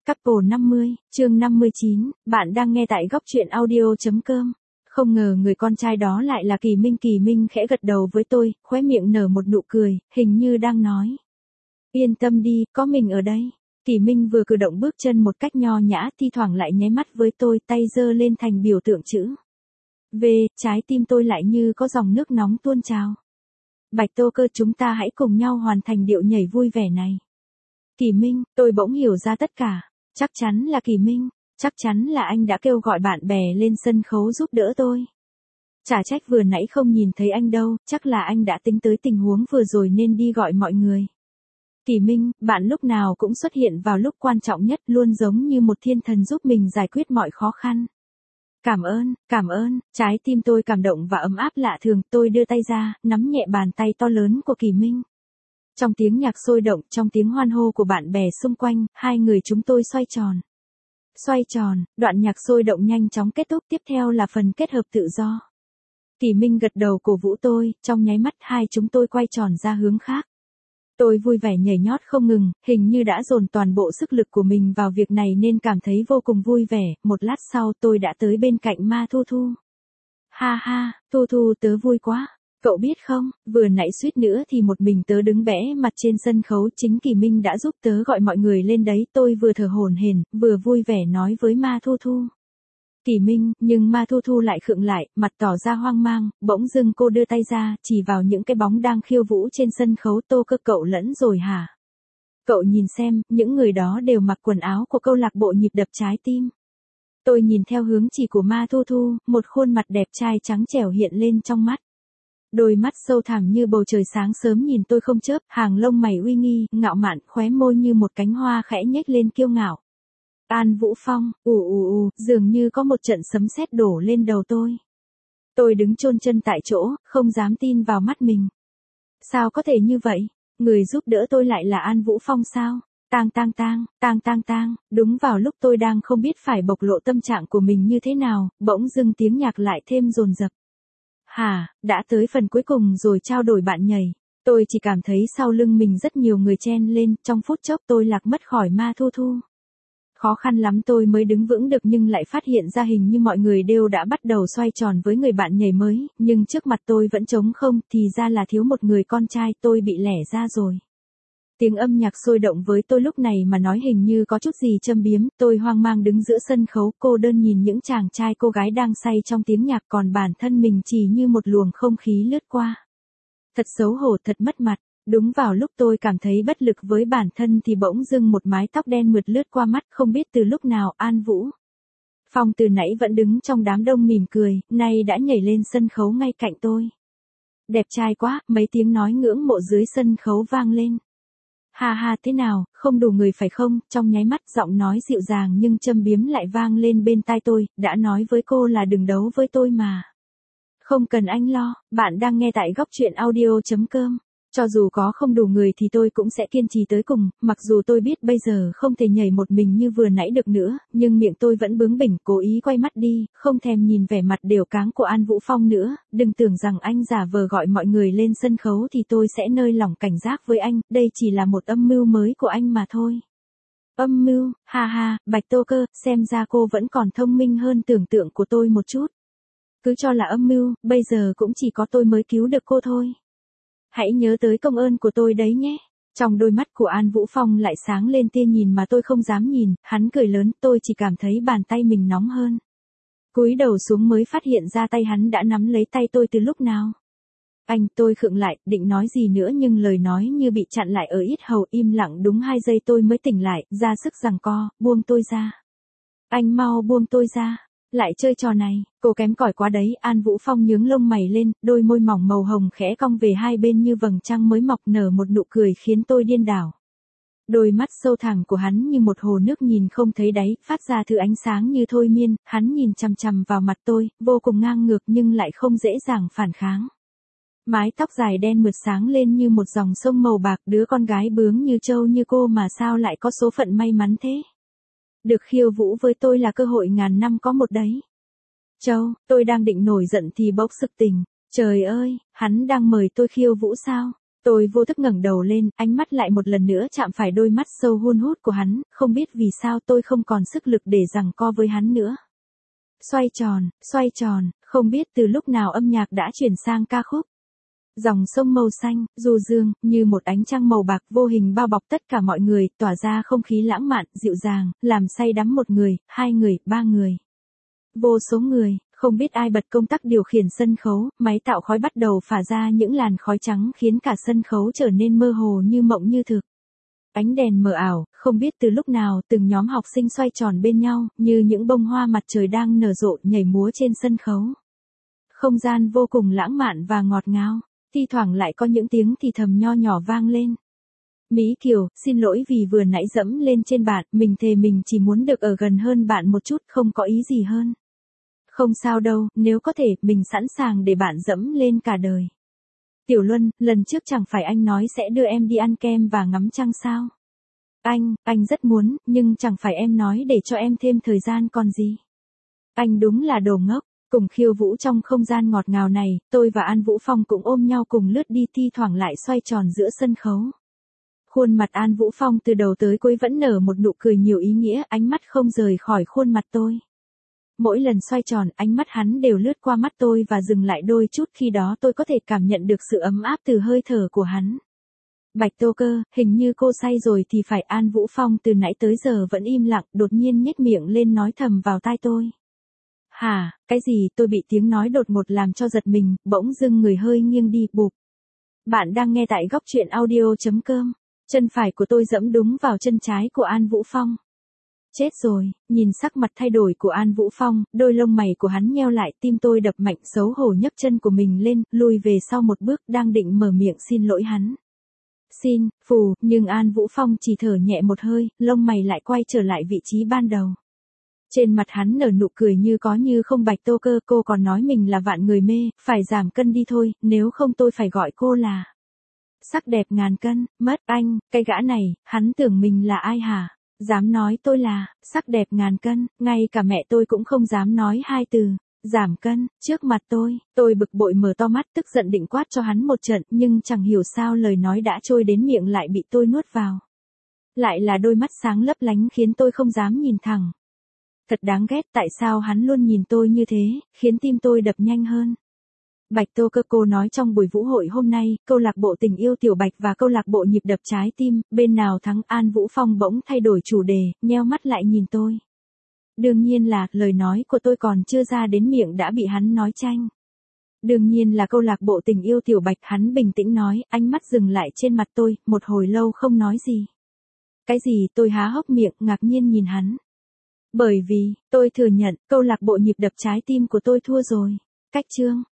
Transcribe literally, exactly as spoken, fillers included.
Couple năm mươi, chương năm mươi chín, bạn đang nghe tại góc truyện audio.com. Không ngờ người con trai đó lại là Kỳ Minh. Kỳ Minh khẽ gật đầu với tôi, khóe miệng nở một nụ cười, hình như đang nói. Yên tâm đi, có mình ở đây. Kỳ Minh vừa cử động bước chân một cách nho nhã, thi thoảng lại nháy mắt với tôi, tay giơ lên thành biểu tượng chữ V, trái tim tôi lại như có dòng nước nóng tuôn trào. Bạch Tô Cơ, chúng ta hãy cùng nhau hoàn thành điệu nhảy vui vẻ này. Kỳ Minh, tôi bỗng hiểu ra tất cả. Chắc chắn là Kỳ Minh, chắc chắn là anh đã kêu gọi bạn bè lên sân khấu giúp đỡ tôi. Chả trách vừa nãy không nhìn thấy anh đâu, chắc là anh đã tính tới tình huống vừa rồi nên đi gọi mọi người. Kỳ Minh, bạn lúc nào cũng xuất hiện vào lúc quan trọng nhất, luôn giống như một thiên thần giúp mình giải quyết mọi khó khăn. Cảm ơn, cảm ơn, trái tim tôi cảm động và ấm áp lạ thường, tôi đưa tay ra, nắm nhẹ bàn tay to lớn của Kỳ Minh. Trong tiếng nhạc sôi động, trong tiếng hoan hô của bạn bè xung quanh, hai người chúng tôi xoay tròn. Xoay tròn, đoạn nhạc sôi động nhanh chóng kết thúc, tiếp theo là phần kết hợp tự do. Kỳ Minh gật đầu cổ vũ tôi, trong nháy mắt hai chúng tôi quay tròn ra hướng khác. Tôi vui vẻ nhảy nhót không ngừng, hình như đã dồn toàn bộ sức lực của mình vào việc này nên cảm thấy vô cùng vui vẻ. Một lát sau tôi đã tới bên cạnh Ma Thu Thu. Ha ha, Thu Thu, tớ vui quá. Cậu biết không, vừa nãy suýt nữa thì một mình tớ đứng bẽ mặt trên sân khấu, chính Kỳ Minh đã giúp tớ gọi mọi người lên đấy. Tôi vừa thở hổn hển, vừa vui vẻ nói với Ma Thu Thu. Kỳ Minh, nhưng Ma Thu Thu lại khựng lại, mặt tỏ ra hoang mang, bỗng dưng cô đưa tay ra, chỉ vào những cái bóng đang khiêu vũ trên sân khấu. Tô Cơ, cậu lẫn rồi hả? Cậu nhìn xem, những người đó đều mặc quần áo của câu lạc bộ nhịp đập trái tim. Tôi nhìn theo hướng chỉ của Ma Thu Thu, một khuôn mặt đẹp trai trắng trẻo hiện lên trong mắt. Đôi mắt sâu thẳm như bầu trời sáng sớm nhìn tôi không chớp, hàng lông mày uy nghi, ngạo mạn, khóe môi như một cánh hoa khẽ nhếch lên kiêu ngạo. An Vũ Phong, ù ù ù, dường như có một trận sấm sét đổ lên đầu tôi. Tôi đứng chôn chân tại chỗ, không dám tin vào mắt mình. Sao có thể như vậy? Người giúp đỡ tôi lại là An Vũ Phong sao? Tang tang tang, tang tang tang, đúng vào lúc tôi đang không biết phải bộc lộ tâm trạng của mình như thế nào, bỗng dưng tiếng nhạc lại thêm dồn dập. Hả, đã tới phần cuối cùng rồi, trao đổi bạn nhảy. Tôi chỉ cảm thấy sau lưng mình rất nhiều người chen lên, trong phút chốc tôi lạc mất khỏi Ma Thu Thu. Khó khăn lắm tôi mới đứng vững được nhưng lại phát hiện ra hình như mọi người đều đã bắt đầu xoay tròn với người bạn nhảy mới, nhưng trước mặt tôi vẫn trống không, thì ra là thiếu một người con trai, tôi bị lẻ ra rồi. Tiếng âm nhạc sôi động với tôi lúc này mà nói hình như có chút gì châm biếm, tôi hoang mang đứng giữa sân khấu, cô đơn nhìn những chàng trai cô gái đang say trong tiếng nhạc, còn bản thân mình chỉ như một luồng không khí lướt qua. Thật xấu hổ, thật mất mặt. Đúng vào lúc tôi cảm thấy bất lực với bản thân thì bỗng dưng một mái tóc đen mượt lướt qua mắt, không biết từ lúc nào An Vũ Phong từ nãy vẫn đứng trong đám đông mỉm cười, nay đã nhảy lên sân khấu ngay cạnh tôi. Đẹp trai quá, mấy tiếng nói ngưỡng mộ dưới sân khấu vang lên. Ha ha, thế nào, không đủ người phải không? Trong nháy mắt giọng nói dịu dàng nhưng châm biếm lại vang lên bên tai tôi, đã nói với cô là đừng đấu với tôi mà. Không cần anh lo, bạn đang nghe tại góc truyện audio.com. Cho dù có không đủ người thì tôi cũng sẽ kiên trì tới cùng, mặc dù tôi biết bây giờ không thể nhảy một mình như vừa nãy được nữa, nhưng miệng tôi vẫn bướng bỉnh, cố ý quay mắt đi, không thèm nhìn vẻ mặt đều cáng của An Vũ Phong nữa, đừng tưởng rằng anh giả vờ gọi mọi người lên sân khấu thì tôi sẽ nơi lỏng cảnh giác với anh, đây chỉ là một âm mưu mới của anh mà thôi. Âm mưu, ha ha, Bạch Tô Cơ, xem ra cô vẫn còn thông minh hơn tưởng tượng của tôi một chút. Cứ cho là âm mưu, bây giờ cũng chỉ có tôi mới cứu được cô thôi. Hãy nhớ tới công ơn của tôi đấy nhé. Trong đôi mắt của An Vũ Phong lại sáng lên tia nhìn mà tôi không dám nhìn, hắn cười lớn, tôi chỉ cảm thấy bàn tay mình nóng hơn. Cúi đầu xuống mới phát hiện ra tay hắn đã nắm lấy tay tôi từ lúc nào. Anh, tôi khựng lại, định nói gì nữa nhưng lời nói như bị chặn lại ở yết hầu, im lặng đúng hai giây tôi mới tỉnh lại, ra sức giằng co, buông tôi ra. Anh mau buông tôi ra. Lại chơi trò này, cô kém cỏi quá đấy. An Vũ Phong nhướng lông mày lên, đôi môi mỏng màu hồng khẽ cong về hai bên như vầng trăng mới mọc, nở một nụ cười khiến tôi điên đảo. Đôi mắt sâu thẳm của hắn như một hồ nước nhìn không thấy đáy, phát ra thứ ánh sáng như thôi miên, hắn nhìn chằm chằm vào mặt tôi, vô cùng ngang ngược nhưng lại không dễ dàng phản kháng. Mái tóc dài đen mượt sáng lên như một dòng sông màu bạc, đứa con gái bướng như trâu như cô mà sao lại có số phận may mắn thế. Được khiêu vũ với tôi là cơ hội ngàn năm có một đấy. Châu, tôi đang định nổi giận thì bỗng sực tỉnh. Trời ơi, hắn đang mời tôi khiêu vũ sao? Tôi vô thức ngẩng đầu lên, ánh mắt lại một lần nữa chạm phải đôi mắt sâu hun hút của hắn, không biết vì sao tôi không còn sức lực để giằng co với hắn nữa. Xoay tròn, xoay tròn, không biết từ lúc nào âm nhạc đã chuyển sang ca khúc. Dòng sông màu xanh, du dương, như một ánh trăng màu bạc vô hình bao bọc tất cả mọi người, tỏa ra không khí lãng mạn, dịu dàng, làm say đắm một người, hai người, ba người. Vô số người, không biết ai bật công tắc điều khiển sân khấu, máy tạo khói bắt đầu phả ra những làn khói trắng khiến cả sân khấu trở nên mơ hồ như mộng như thực. Ánh đèn mờ ảo, không biết từ lúc nào từng nhóm học sinh xoay tròn bên nhau, như những bông hoa mặt trời đang nở rộ nhảy múa trên sân khấu. Không gian vô cùng lãng mạn và ngọt ngào, thi thoảng lại có những tiếng thì thầm nho nhỏ vang lên. Mỹ Kiều, xin lỗi vì vừa nãy dẫm lên trên bạn, mình thề mình chỉ muốn được ở gần hơn bạn một chút, không có ý gì hơn. Không sao đâu, nếu có thể, mình sẵn sàng để bạn dẫm lên cả đời. Tiểu Luân, lần trước chẳng phải anh nói sẽ đưa em đi ăn kem và ngắm trăng sao? Anh, anh rất muốn, nhưng chẳng phải em nói để cho em thêm thời gian còn gì. Anh đúng là đồ ngốc. Cùng khiêu vũ trong không gian ngọt ngào này, tôi và An Vũ Phong cũng ôm nhau cùng lướt đi thi thoảng lại xoay tròn giữa sân khấu. Khuôn mặt An Vũ Phong từ đầu tới cuối vẫn nở một nụ cười nhiều ý nghĩa, ánh mắt không rời khỏi khuôn mặt tôi. Mỗi lần xoay tròn, ánh mắt hắn đều lướt qua mắt tôi và dừng lại đôi chút, khi đó tôi có thể cảm nhận được sự ấm áp từ hơi thở của hắn. Bạch Tô Cơ, hình như cô say rồi thì phải. An Vũ Phong từ nãy tới giờ vẫn im lặng, đột nhiên nhếch miệng lên nói thầm vào tai tôi. Hả, cái gì? Tôi bị tiếng nói đột ngột làm cho giật mình, bỗng dưng người hơi nghiêng đi, bụp. Bạn đang nghe tại góc truyện audio chấm com. Chân phải của tôi giẫm đúng vào chân trái của An Vũ Phong. Chết rồi, nhìn sắc mặt thay đổi của An Vũ Phong, đôi lông mày của hắn nheo lại, tim tôi đập mạnh, xấu hổ nhấc chân của mình lên, lùi về sau một bước, đang định mở miệng xin lỗi hắn. Xin, phù, nhưng An Vũ Phong chỉ thở nhẹ một hơi, lông mày lại quay trở lại vị trí ban đầu. Trên mặt hắn nở nụ cười như có như không. Bạch Tô Cơ, cô còn nói mình là vạn người mê, phải giảm cân đi thôi, nếu không tôi phải gọi cô là sắc đẹp ngàn cân. Mất anh, cái gã này, hắn tưởng mình là ai hả? Dám nói tôi là sắc đẹp ngàn cân, ngay cả mẹ tôi cũng không dám nói hai từ giảm cân trước mặt tôi. Tôi bực bội mở to mắt, tức giận định quát cho hắn một trận, nhưng chẳng hiểu sao lời nói đã trôi đến miệng lại bị tôi nuốt vào. Lại là đôi mắt sáng lấp lánh khiến tôi không dám nhìn thẳng. Thật đáng ghét, tại sao hắn luôn nhìn tôi như thế, khiến tim tôi đập nhanh hơn. Bạch Tô Cơ, cô nói trong buổi vũ hội hôm nay, câu lạc bộ tình yêu Tiểu Bạch và câu lạc bộ nhịp đập trái tim, bên nào thắng? An Vũ Phong bỗng thay đổi chủ đề, nheo mắt lại nhìn tôi. Đương nhiên là, lời nói của tôi còn chưa ra đến miệng đã bị hắn nói tranh. Đương nhiên là câu lạc bộ tình yêu Tiểu Bạch, hắn bình tĩnh nói, ánh mắt dừng lại trên mặt tôi, một hồi lâu không nói gì. Cái gì? Tôi há hốc miệng, ngạc nhiên nhìn hắn. Bởi vì, tôi thừa nhận, câu lạc bộ nhịp đập trái tim của tôi thua rồi. Cách chương.